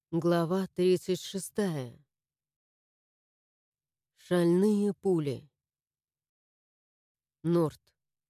Глава 36. Шальные пули. Норт.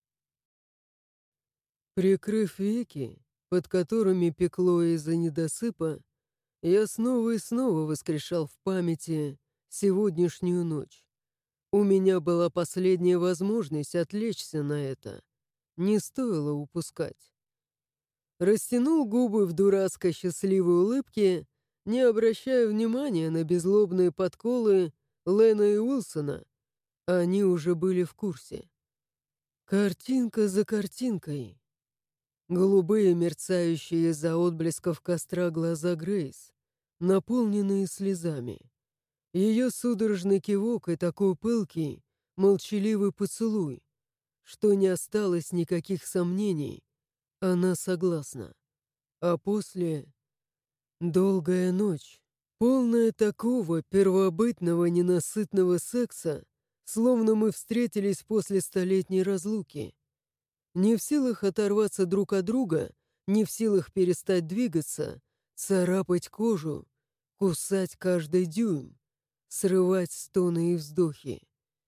Прикрыв веки, под которыми пекло из-за недосыпа, я снова и снова воскрешал в памяти сегодняшнюю ночь. У меня была последняя возможность отвлечься на это. Не стоило упускать. Растянул губы в дурацкой счастливой улыбке, не обращая внимания на беззлобные подколы Лена и Уилсона. Они уже были в курсе. Картинка за картинкой. Голубые, мерцающие из-за отблесков костра глаза Грейс, наполненные слезами. Ее судорожный кивок и такой пылкий, молчаливый поцелуй, что не осталось никаких сомнений. Она согласна. А после — долгая ночь, полная такого первобытного ненасытного секса, словно мы встретились после столетней разлуки. Не в силах оторваться друг от друга, не в силах перестать двигаться, царапать кожу, кусать каждый дюйм, срывать стоны и вздохи.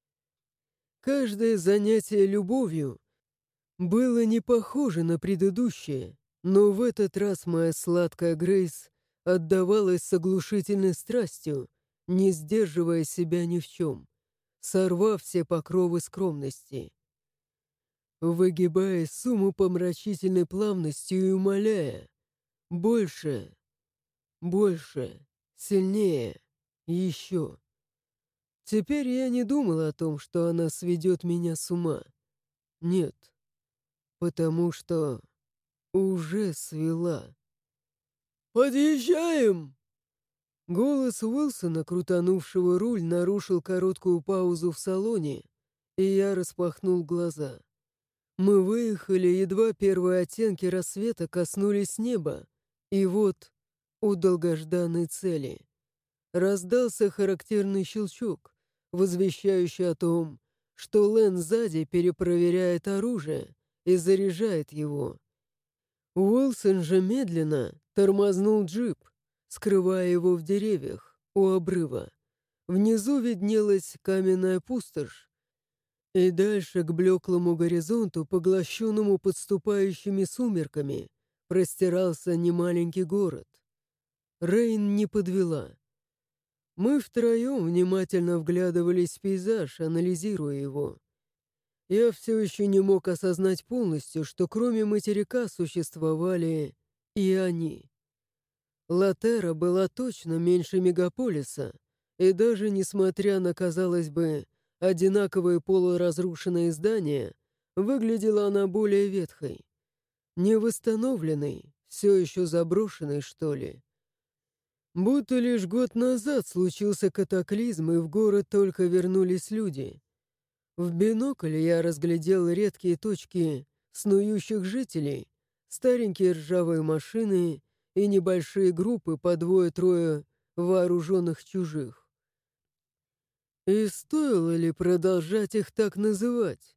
Каждое занятие любовью было не похоже на предыдущее, но в этот раз моя сладкая Грейс отдавалась с оглушительной страстью, не сдерживая себя ни в чем, сорвав все покровы скромности. Выгибаясь с умопомрачительной плавностью и умоляя: «Больше, больше, сильнее, еще». Теперь я не думал о том, что она сведет меня с ума. Нет, потому что уже свела. «Подъезжаем!» Голос Уилсона, крутанувшего руль, нарушил короткую паузу в салоне, и я распахнул глаза. Мы выехали, едва первые оттенки рассвета коснулись неба, и вот у долгожданной цели. Раздался характерный щелчок, возвещающий о том, что Лэн сзади перепроверяет оружие и заряжает его. Уилсон же медленно тормознул джип, скрывая его в деревьях у обрыва. Внизу виднелась каменная пустошь, и дальше к блеклому горизонту, поглощенному подступающими сумерками, простирался немаленький город. Рейн не подвела. Мы втроем внимательно вглядывались в пейзаж, анализируя его. Я все еще не мог осознать полностью, что кроме материка существовали и они. Латера была точно меньше мегаполиса, и даже несмотря на, казалось бы, одинаковые полуразрушенные здания, выглядела она более ветхой. Невосстановленной, все еще заброшенной, что ли. Будто лишь год назад случился катаклизм, и в город только вернулись люди. В бинокль я разглядел редкие точки снующих жителей, старенькие ржавые машины и небольшие группы по двое-трое вооруженных чужих. И стоило ли продолжать их так называть?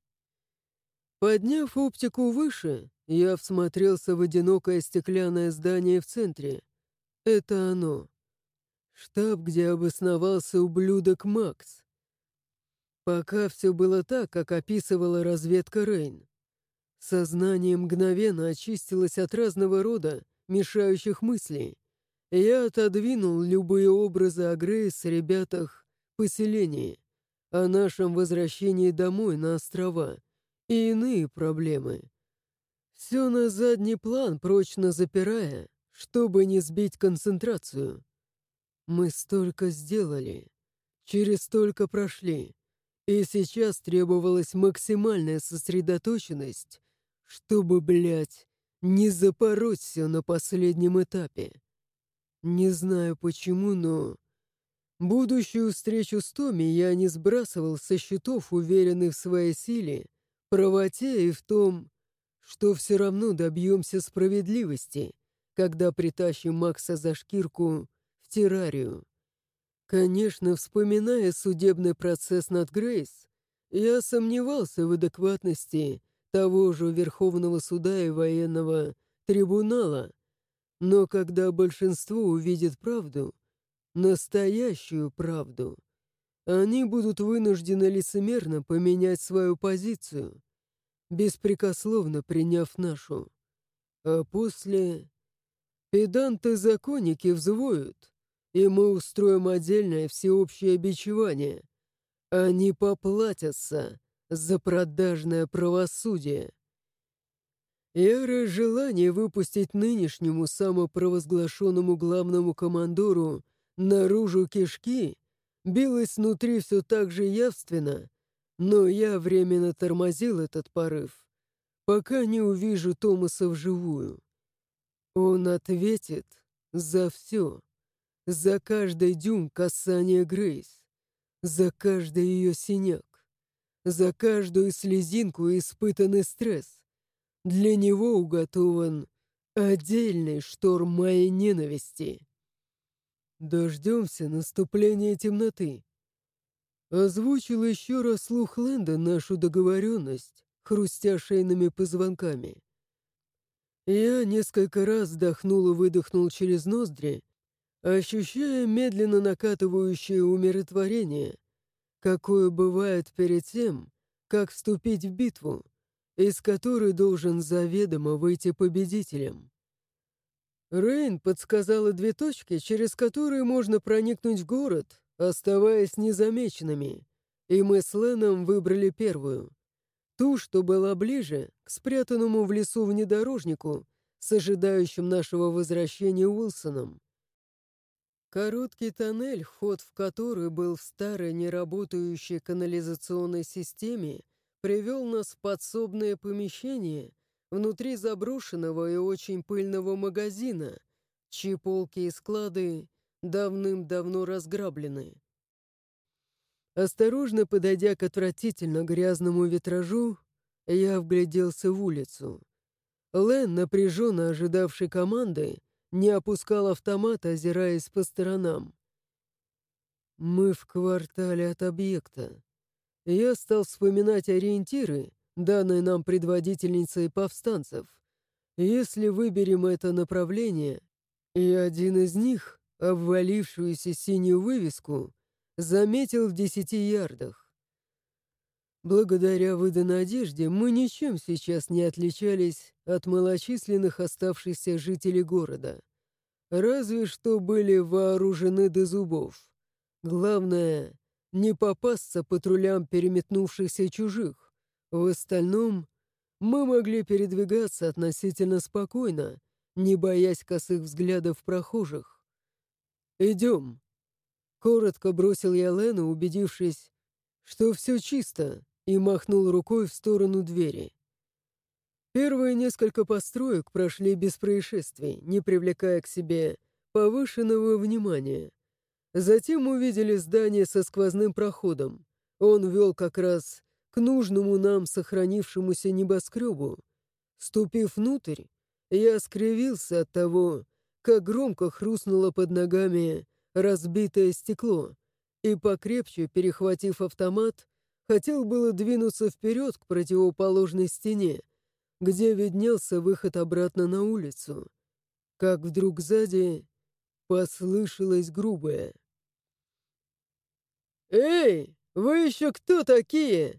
Подняв оптику выше, я всмотрелся в одинокое стеклянное здание в центре. Это оно. Штаб, где обосновался ублюдок Макс. Пока все было так, как описывала разведка Рейн. Сознание мгновенно очистилось от разного рода мешающих мыслей. Я отодвинул любые образы о Грейс, ребятах, поселении, о нашем возвращении домой на острова и иные проблемы. Все на задний план, прочно запирая, чтобы не сбить концентрацию. Мы столько сделали, через столько прошли, и сейчас требовалась максимальная сосредоточенность, чтобы, блядь, не запороть все на последнем этапе. Не знаю почему, но будущую встречу с Томми я не сбрасывал со счетов, уверенный в своей силе, правоте и в том, что все равно добьемся справедливости, когда притащим Макса за шкирку в террарию. Конечно, вспоминая судебный процесс над Грейс, я сомневался в адекватности того же Верховного суда и военного трибунала, Но когда большинство увидит правду, настоящую правду, они будут вынуждены лицемерно поменять свою позицию, беспрекословно приняв нашу. А после педанты-законники взвоют, и мы устроим отдельное всеобщее бичевание. Они поплатятся за продажное правосудие. Ярое желание выпустить нынешнему самопровозглашенному главному командору наружу кишки билось внутри все так же явственно, но я временно тормозил этот порыв, пока не увижу Томаса вживую. Он ответит за все, за каждый дюйм касания Грейс, за каждый ее синяк, за каждую слезинку и испытанный стресс. Для него уготован отдельный шторм моей ненависти. Дождемся наступления темноты. Озвучил еще раз слух Лэнда нашу договоренность, хрустя шейными позвонками. Я несколько раз вдохнул и выдохнул через ноздри, ощущая медленно накатывающее умиротворение, какое бывает перед тем, как вступить в битву, из которой должен заведомо выйти победителем. Рейн подсказала 2 точки, через которые можно проникнуть в город, оставаясь незамеченными, и мы с Леном выбрали первую. Ту, что была ближе к спрятанному в лесу внедорожнику с ожидающим нашего возвращения Уилсоном. Короткий тоннель, вход в который был в старой неработающей канализационной системе, привел нас в подсобное помещение внутри заброшенного и очень пыльного магазина, чьи полки и склады давным-давно разграблены. Осторожно подойдя к отвратительно грязному витражу, я вгляделся в улицу. Лэн, напряженно ожидавший команды, не опускал автомат, озираясь по сторонам. Мы в квартале от объекта. Я стал вспоминать ориентиры, данные нам предводительницей повстанцев. Если выберем это направление, и один из них, обвалившуюся синюю вывеску, заметил в 10 ярдах. Благодаря выданной одежде мы ничем сейчас не отличались от малочисленных оставшихся жителей города. Разве что были вооружены до зубов. Главное — не попасться патрулям переметнувшихся чужих. В остальном мы могли передвигаться относительно спокойно, не боясь косых взглядов прохожих. «Идем», — коротко бросил я Лену, убедившись, что все чисто, и махнул рукой в сторону двери. Первые несколько построек прошли без происшествий, не привлекая к себе повышенного внимания. Затем увидели здание со сквозным проходом. Он вел как раз к нужному нам сохранившемуся небоскребу. Ступив внутрь, я скривился от того, как громко хрустнуло под ногами разбитое стекло, и, покрепче перехватив автомат, хотел было двинуться вперед к противоположной стене, где виднелся выход обратно на улицу, как вдруг сзади послышалось грубое: «Эй, вы еще кто такие?»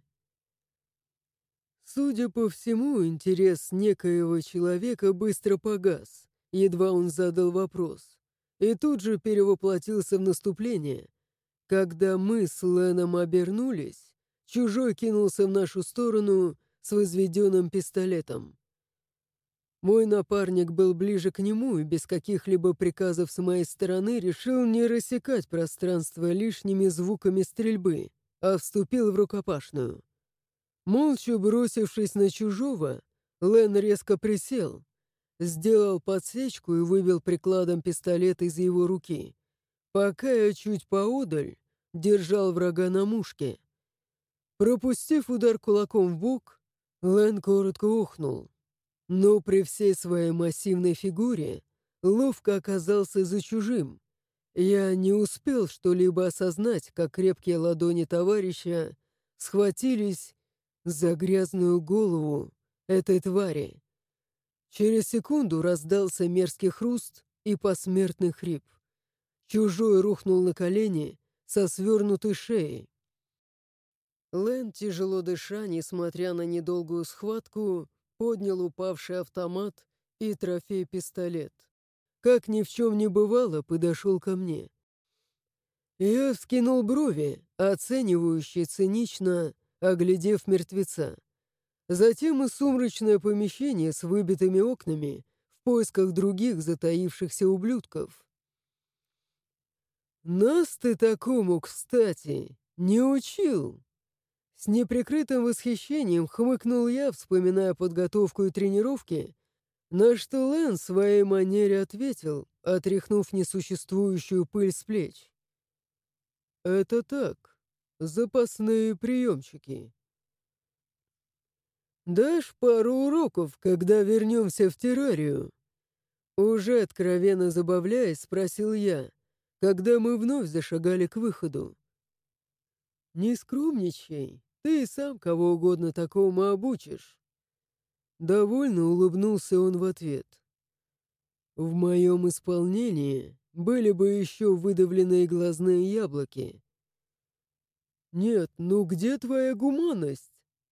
Судя по всему, интерес некоего человека быстро погас, едва он задал вопрос, и тут же перевоплотился в наступление. Когда мы с Леном обернулись, чужой кинулся в нашу сторону с возведенным пистолетом. Мой напарник был ближе к нему и без каких-либо приказов с моей стороны решил не рассекать пространство лишними звуками стрельбы, а вступил в рукопашную. Молча бросившись на чужого, Лэн резко присел, сделал подсечку и выбил прикладом пистолет из его руки, пока я чуть поодаль держал врага на мушке. Пропустив удар кулаком в бок, Лэн коротко охнул, но при всей своей массивной фигуре ловко оказался за чужим. Я не успел что-либо осознать, как крепкие ладони товарища схватились за грязную голову этой твари. Через секунду раздался мерзкий хруст и посмертный хрип. Чужой рухнул на колени со свернутой шеей. Лэн, тяжело дыша, несмотря на недолгую схватку, поднял упавший автомат и трофей-пистолет. Как ни в чем не бывало, подошел ко мне. Я вскинул брови, оценивающе цинично, оглядев мертвеца. Затем и сумрачное помещение с выбитыми окнами в поисках других затаившихся ублюдков. «Нас ты такому, кстати, не учил!» С неприкрытым восхищением хмыкнул я, вспоминая подготовку и тренировки, на что Лэн в своей манере ответил, отряхнув несуществующую пыль с плеч. «Это так, запасные приемчики. Дашь пару уроков, когда вернемся в террарию?» Уже откровенно забавляясь, спросил я, когда мы вновь зашагали к выходу. «Не скромничай, ты и сам кого угодно такому обучишь». Довольно улыбнулся он в ответ. «В моем исполнении были бы еще выдавленные глазные яблоки». «Нет, ну где твоя гуманность?»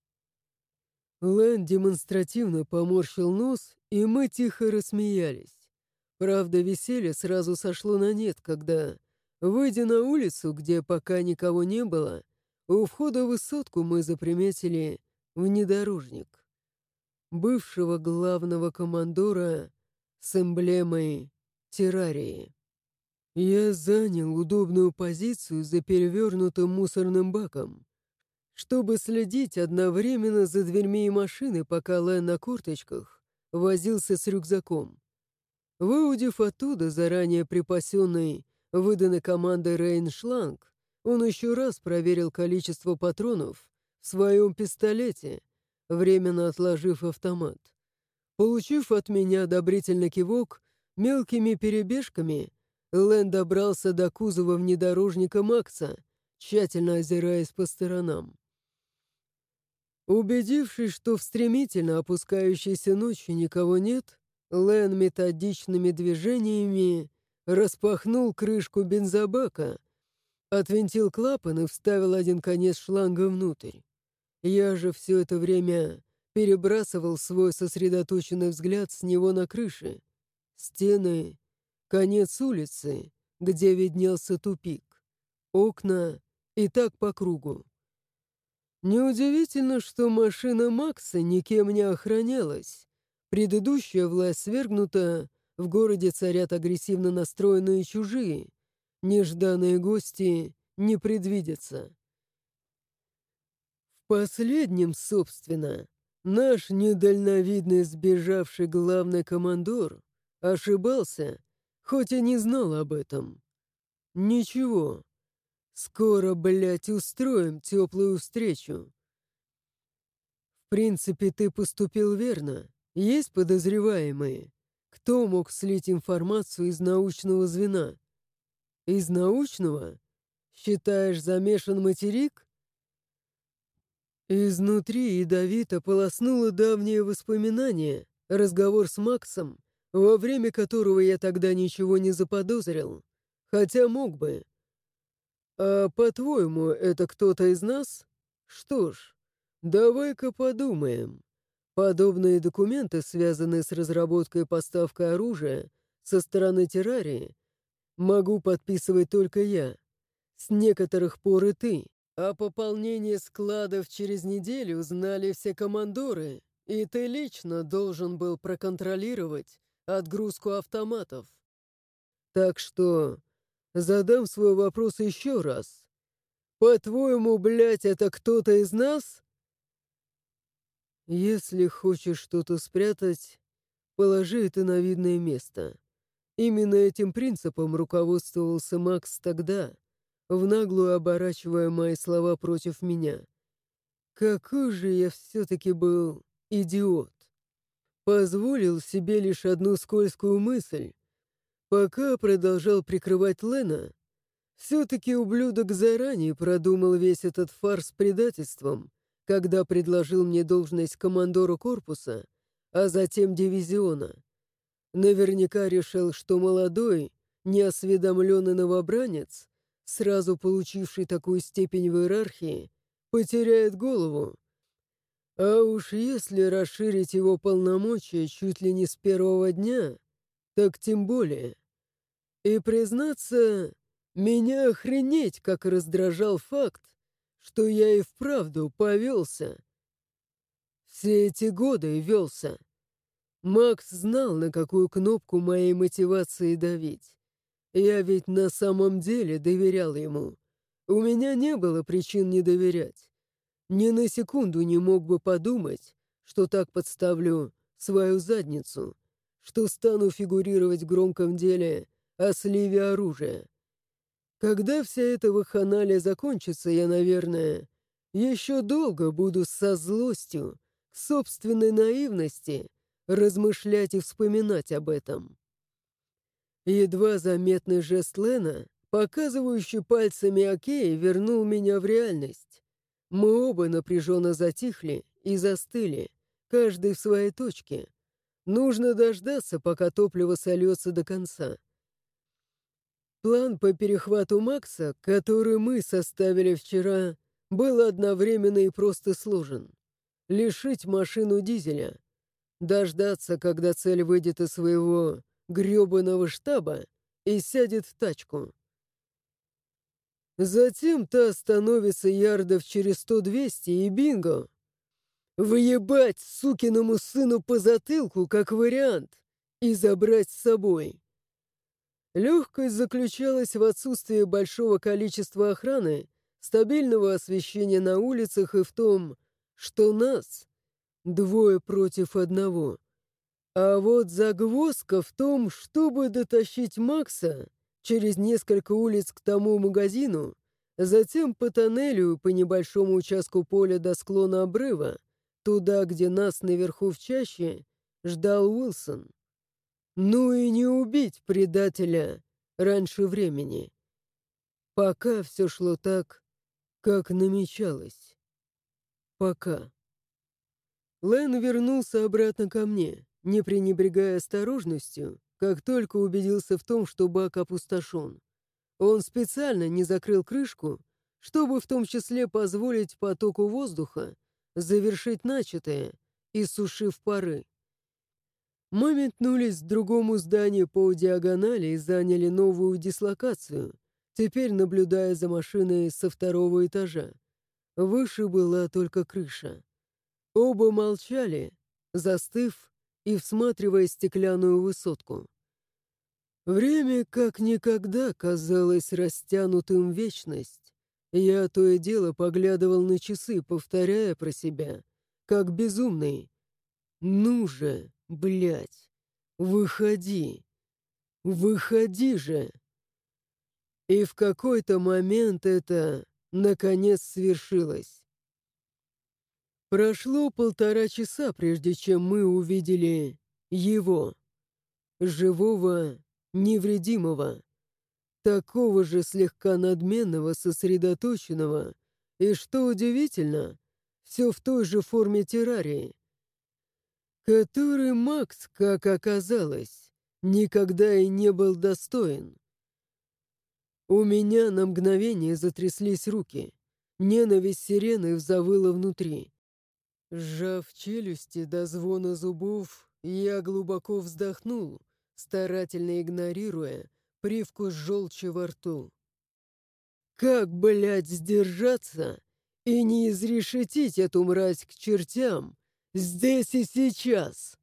Лэн демонстративно поморщил нос, и мы тихо рассмеялись. Правда, веселье сразу сошло на нет, когда, выйдя на улицу, где пока никого не было, у входа в высотку мы заприметили внедорожник бывшего главного командора с эмблемой террарии. Я занял удобную позицию за перевернутым мусорным баком, чтобы следить одновременно за дверьми и машины, пока Лэн на корточках возился с рюкзаком. Выудив оттуда заранее припасенный, выданный командой Рейншланг, он еще раз проверил количество патронов в своем пистолете, временно отложив автомат. Получив от меня одобрительный кивок, мелкими перебежками Лэн добрался до кузова внедорожника Макса, тщательно озираясь по сторонам. Убедившись, что в стремительно опускающейся ночи никого нет, Лэн методичными движениями распахнул крышку бензобака, отвинтил клапан и вставил один конец шланга внутрь. Я же все это время перебрасывал свой сосредоточенный взгляд с него на крыши, стены, конец улицы, где виднелся тупик, окна и так по кругу. Неудивительно, что машина Макса никем не охранялась. Предыдущая власть свергнута, в городе царят агрессивно настроенные чужие. Нежданные гости не предвидятся. В последнем, собственно, наш недальновидный сбежавший главный командор ошибался, хоть и не знал об этом. Ничего. Скоро, блядь, устроим теплую встречу. В принципе, ты поступил верно. Есть подозреваемые. Кто мог слить информацию из научного звена? Из научного? Считаешь, замешан материк? Изнутри ядовито полоснуло давнее воспоминание, разговор с Максом, во время которого я тогда ничего не заподозрил, хотя мог бы. «А по-твоему, это кто-то из нас? Что ж, давай-ка подумаем. Подобные документы, связанные с разработкой и поставкой оружия со стороны террарии, могу подписывать только я. С некоторых пор и ты. О пополнении складов через неделю знали все командоры, и ты лично должен был проконтролировать отгрузку автоматов. Так что задам свой вопрос еще раз. По-твоему, блядь, это кто-то из нас? Если хочешь что-то спрятать, положи это на видное место. Именно этим принципом руководствовался Макс тогда, в наглую оборачивая мои слова против меня. Какой же я все-таки был идиот. Позволил себе лишь одну скользкую мысль. Пока продолжал прикрывать Лена, все-таки ублюдок заранее продумал весь этот фарс с предательством, когда предложил мне должность командора корпуса, а затем дивизиона. Наверняка решил, что молодой, неосведомленный новобранец, сразу получивший такую степень в иерархии, потеряет голову. А уж если расширить его полномочия чуть ли не с первого дня, так тем более. И, признаться, меня охренеть как раздражал факт, что я и вправду повелся. Все эти годы велся. Макс знал, на какую кнопку моей мотивации давить. Я ведь на самом деле доверял ему. У меня не было причин не доверять. Ни на секунду не мог бы подумать, что так подставлю свою задницу, что стану фигурировать в громком деле о сливе оружия. Когда вся эта вакханалия закончится, я, наверное, еще долго буду со злостью, к собственной наивности, размышлять и вспоминать об этом. Едва заметный жест Лена, показывающий пальцами «Окей», вернул меня в реальность. Мы оба напряженно затихли и застыли, каждый в своей точке. Нужно дождаться, пока топливо сольется до конца. План по перехвату Макса, который мы составили вчера, был одновременно и просто сложен. Лишить машину дизеля, дождаться, когда цель выйдет из своего грёбаного штаба и сядет в тачку. Затем та остановится ярдов через 100-200 и бинго. Выебать сукиному сыну по затылку как вариант и забрать с собой. Легкость заключалась в отсутствии большого количества охраны, стабильного освещения на улицах и в том, что нас двое против одного. А вот загвоздка в том, чтобы дотащить Макса через несколько улиц к тому магазину, затем по тоннелю по небольшому участку поля до склона обрыва, туда, где нас наверху в чаще ждал Уилсон. Ну и не убить предателя раньше времени. Пока все шло так, как намечалось. Пока. Лэн вернулся обратно ко мне, не пренебрегая осторожностью, как только убедился в том, что бак опустошен. Он специально не закрыл крышку, чтобы в том числе позволить потоку воздуха завершить начатое, иссушив пары. Мы метнулись к другому зданию по диагонали и заняли новую дислокацию, теперь наблюдая за машиной со второго этажа. Выше была только крыша. Оба молчали, застыв и всматривая стеклянную высотку. Время как никогда казалось растянутым в вечность. Я то и дело поглядывал на часы, повторяя про себя, как безумный. «Ну же, блядь, выходи! Выходи же!» И в какой-то момент это, наконец, свершилось. Прошло 1,5 часа, прежде чем мы увидели его, живого, невредимого, такого же слегка надменного, сосредоточенного, и, что удивительно, все в той же форме террарии, который Макс, как оказалось, никогда и не был достоин. У меня на мгновение затряслись руки, ненависть сирены завыла внутри. Сжав челюсти до звона зубов, я глубоко вздохнул, старательно игнорируя привкус желчи во рту. Как, блядь, сдержаться и не изрешетить эту мразь к чертям здесь и сейчас?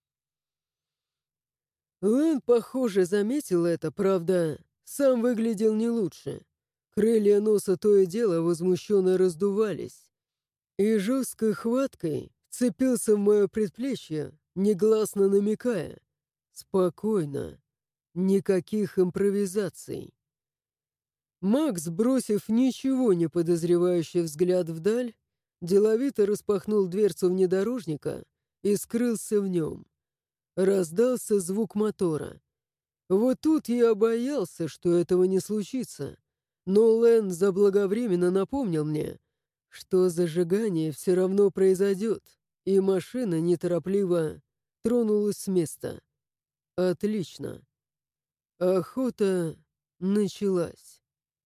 Лэн, похоже, заметил это, правда, сам выглядел не лучше. Крылья носа то и дело возмущенно раздувались. И жесткой хваткой вцепился в мое предплечье, негласно намекая: «Спокойно, никаких импровизаций». Макс, бросив ничего не подозревающий взгляд вдаль, деловито распахнул дверцу внедорожника и скрылся в нем. Раздался звук мотора. Вот тут я боялся, что этого не случится, но Лэн заблаговременно напомнил мне, что зажигание все равно произойдет, и машина неторопливо тронулась с места. Отлично. Охота началась.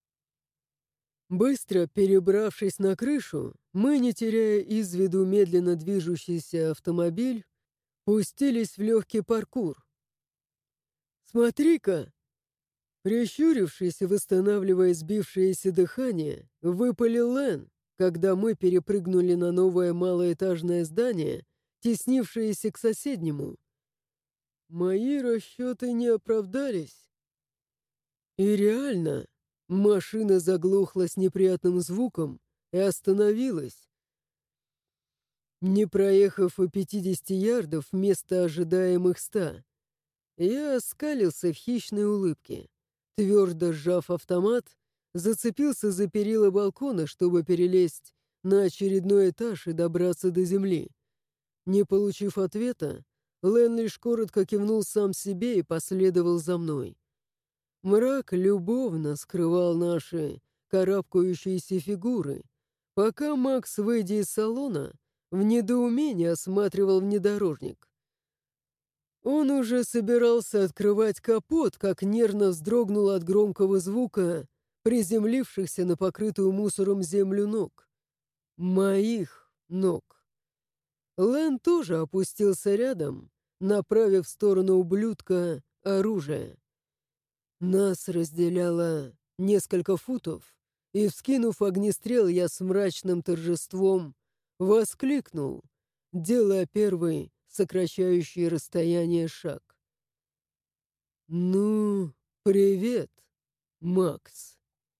Быстро перебравшись на крышу, мы, не теряя из виду медленно движущийся автомобиль, пустились в легкий паркур. «Смотри-ка!» Прищурившись и восстанавливая сбившееся дыхание, выпалил Лэн, когда мы перепрыгнули на новое малоэтажное здание, теснившееся к соседнему. Мои расчеты не оправдались. И реально, машина заглохла с неприятным звуком и остановилась. Не проехав и 50 ярдов вместо ожидаемых 100, я оскалился в хищной улыбке. Твердо сжав автомат, зацепился за перила балкона, чтобы перелезть на очередной этаж и добраться до земли. Не получив ответа, Лэн лишь коротко кивнул сам себе и последовал за мной. Мрак любовно скрывал наши карабкающиеся фигуры, пока Макс, выйдя из салона, в недоумении осматривал внедорожник. Он уже собирался открывать капот, как нервно вздрогнул от громкого звука приземлившихся на покрытую мусором землю ног. Моих ног. Лэн тоже опустился рядом, направив в сторону ублюдка оружие. Нас разделяло несколько футов, и, вскинув огнестрел, я с мрачным торжеством воскликнул, делая первый сокращающий расстояние шаг. «Ну, привет, Макс».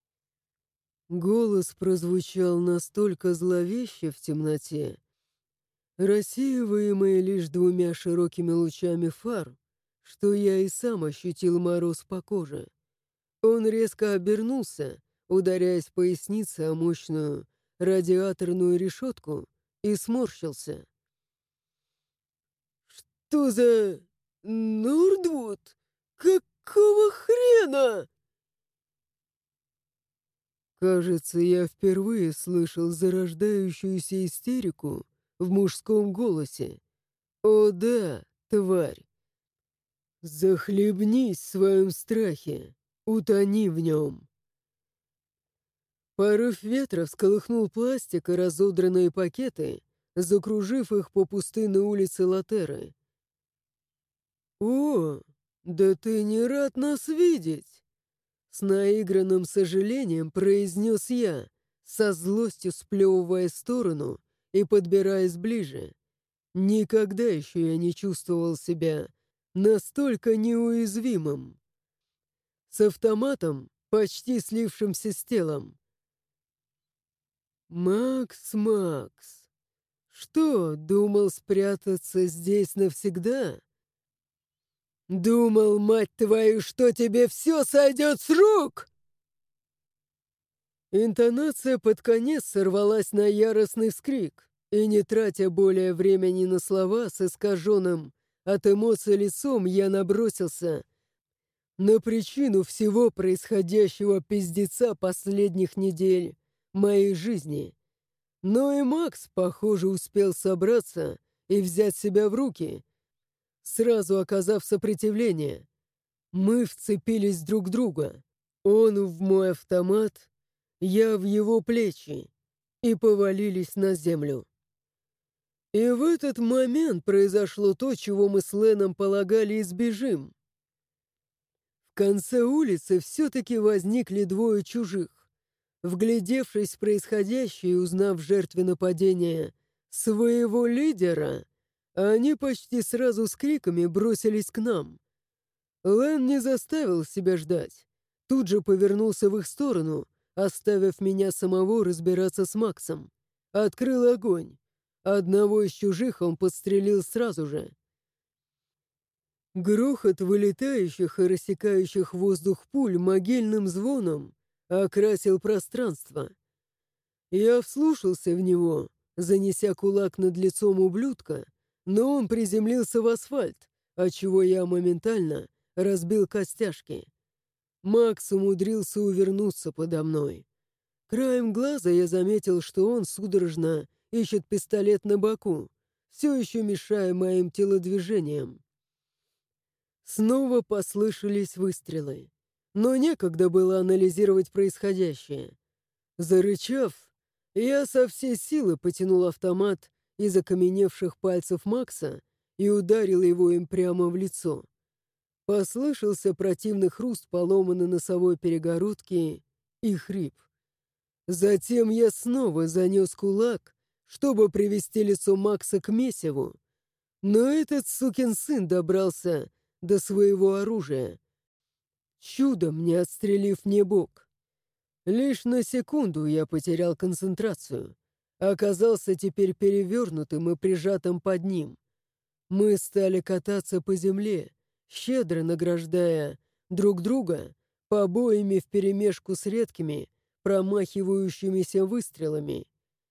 Голос прозвучал настолько зловеще в темноте, рассеиваемые лишь 2 широкими лучами фар, что я и сам ощутил мороз по коже. Он резко обернулся, ударяясь поясницей о мощную радиаторную решетку, и сморщился. «Что за... Нордвуд? Какого хрена?» Кажется, я впервые слышал зарождающуюся истерику в мужском голосе. «О да, тварь! Захлебнись в своем страхе, утони в нем!» Порыв ветра всколыхнул пластик и разодранные пакеты, закружив их по пустынной улице Латеры. «О, да ты не рад нас видеть!» С наигранным сожалением произнес я, со злостью сплевывая в сторону и подбираясь ближе. Никогда еще я не чувствовал себя настолько неуязвимым. С автоматом, почти слившимся с телом. «Макс, Макс, что, думал спрятаться здесь навсегда? Думал, мать твою, что тебе все сойдет с рук!» Интонация под конец сорвалась на яростный вскрик, и, не тратя более времени на слова, с искаженным от эмоций лицом, я набросился на причину всего происходящего пиздеца последних недель моей жизни. Но и Макс, похоже, успел собраться и взять себя в руки, сразу оказав сопротивление. Мы вцепились друг в друга. Он в мой автомат, я в его плечи, и повалились на землю. И в этот момент произошло то, чего мы с Леном полагали избежим. В конце улицы все-таки возникли 2 чужих. Вглядевшись в происходящее и узнав в жертве нападения своего лидера, они почти сразу с криками бросились к нам. Лэн не заставил себя ждать. Тут же повернулся в их сторону, оставив меня самого разбираться с Максом. Открыл огонь. Одного из чужих он подстрелил сразу же. Грохот вылетающих и рассекающих воздух пуль могильным звоном окрасил пространство. Я вслушался в него, занеся кулак над лицом ублюдка, но он приземлился в асфальт, отчего я моментально разбил костяшки. Макс умудрился увернуться подо мной. Краем глаза я заметил, что он судорожно ищет пистолет на боку, все еще мешая моим телодвижениям. Снова послышались выстрелы, но некогда было анализировать происходящее. Зарычав, я со всей силы потянул автомат из окаменевших пальцев Макса и ударил его им прямо в лицо. Послышался противный хруст поломанной носовой перегородки и хрип. Затем я снова занес кулак, чтобы привести лицо Макса к месиву. Но этот сукин сын добрался до своего оружия, чудом не отстрелив мне бок. Лишь на секунду я потерял концентрацию. Оказался теперь перевернутым и прижатым под ним. Мы стали кататься по земле, щедро награждая друг друга побоями вперемешку с редкими, промахивающимися выстрелами.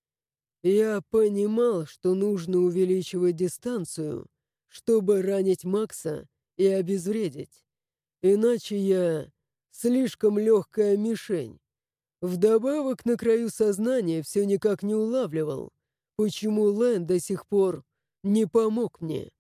Я понимал, что нужно увеличивать дистанцию, чтобы ранить Макса и обезвредить. Иначе я слишком легкая мишень. Вдобавок на краю сознания все никак не улавливал, почему Лэн до сих пор не помог мне.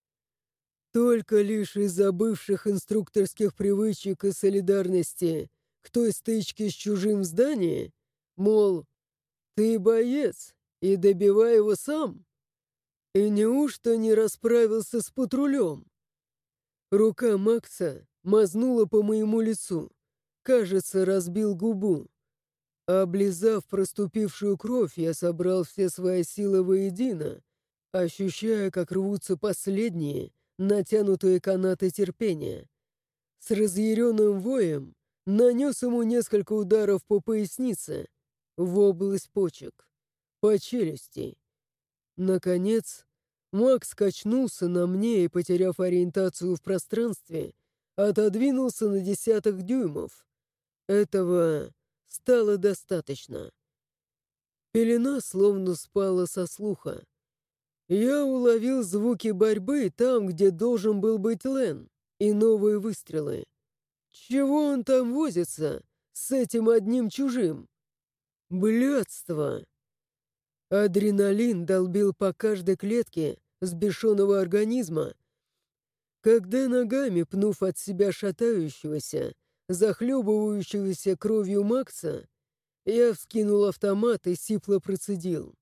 Только лишь из-за бывших инструкторских привычек и солидарности к той стычке с чужим в здании, мол, ты боец и добивай его сам. И неужто не расправился с патрулем? Рука Макса мазнула по моему лицу. Кажется, разбил губу. Облизав проступившую кровь, я собрал все свои силы воедино, ощущая, как рвутся последние, натянутые канаты терпения. С разъяренным воем нанес ему несколько ударов по пояснице, в область почек, по челюсти. Наконец, Макс качнулся на мне и, потеряв ориентацию в пространстве, отодвинулся на десяток дюймов. Этого стало достаточно. Пелена словно спала со слуха. Я уловил звуки борьбы там, где должен был быть Лэн, и новые выстрелы. Чего он там возится с этим одним чужим? Блядство! Адреналин долбил по каждой клетке сбешенного организма, когда ногами, пнув от себя шатающегося, захлебывающегося кровью Макса, я вскинул автомат и сипло процедил.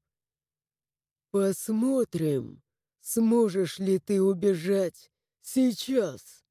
«Посмотрим, сможешь ли ты убежать сейчас?»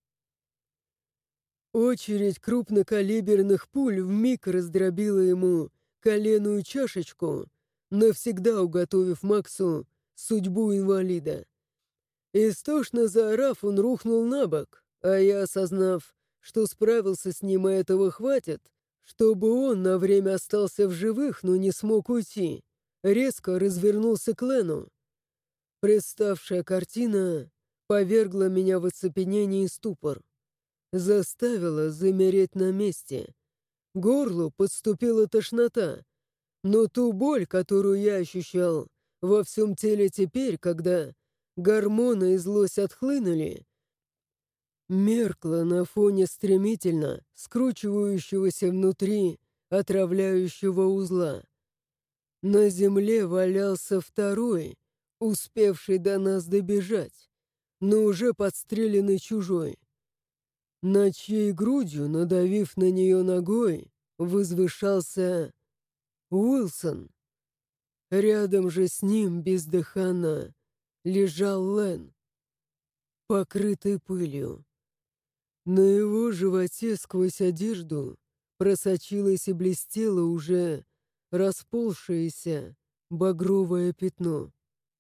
Очередь крупнокалиберных пуль вмиг раздробила ему коленную чашечку, навсегда уготовив Максу судьбу инвалида. Истошно заорав, он рухнул на бок, а я, осознав, что справился с ним, и этого хватит, чтобы он на время остался в живых, но не смог уйти, резко развернулся к Лену. Представшая картина повергла меня в оцепенение и ступор. Заставила замереть на месте. К горлу подступила тошнота, но ту боль, которую я ощущал во всем теле теперь, когда гормоны и злость отхлынули, меркла на фоне стремительно скручивающегося внутри отравляющего узла. На земле валялся второй, успевший до нас добежать, но уже подстреленный чужой. Над чьей грудью, надавив на нее ногой, возвышался Уилсон. Рядом же с ним бездыханно лежал Лэн, покрытый пылью. На его животе сквозь одежду просочилось и блестело уже расползшееся багровое пятно.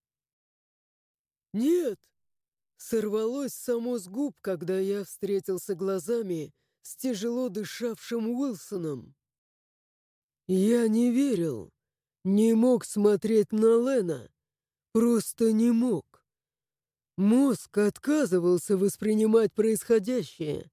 «Нет!» Сорвалось само с губ, когда я встретился глазами с тяжело дышавшим Уилсоном. Я не верил, не мог смотреть на Лена, просто не мог. Мозг отказывался воспринимать происходящее.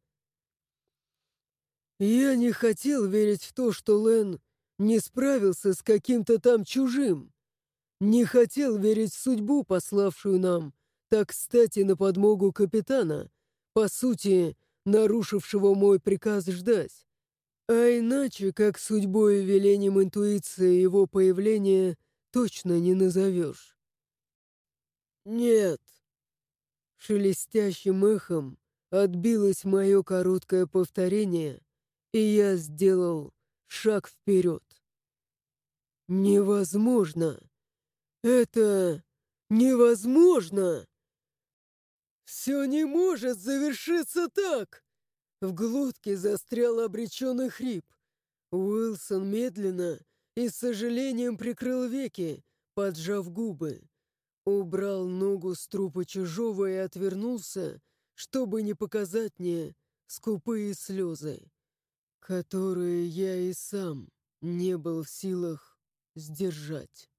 Я не хотел верить в то, что Лен не справился с каким-то там чужим. Не хотел верить в судьбу, пославшую нам так кстати на подмогу капитана, по сути, нарушившего мой приказ ждать. А иначе, как судьбой и велением интуиции его появления, точно не назовешь. «Нет!» Шелестящим эхом отбилось мое короткое повторение, и я сделал шаг вперед. «Невозможно! Это невозможно! Все не может завершиться так!» В глотке застрял обреченный хрип. Уилсон медленно и с сожалением прикрыл веки, поджав губы. Убрал ногу с трупа чужого и отвернулся, чтобы не показать мне скупые слезы, которые я и сам не был в силах сдержать.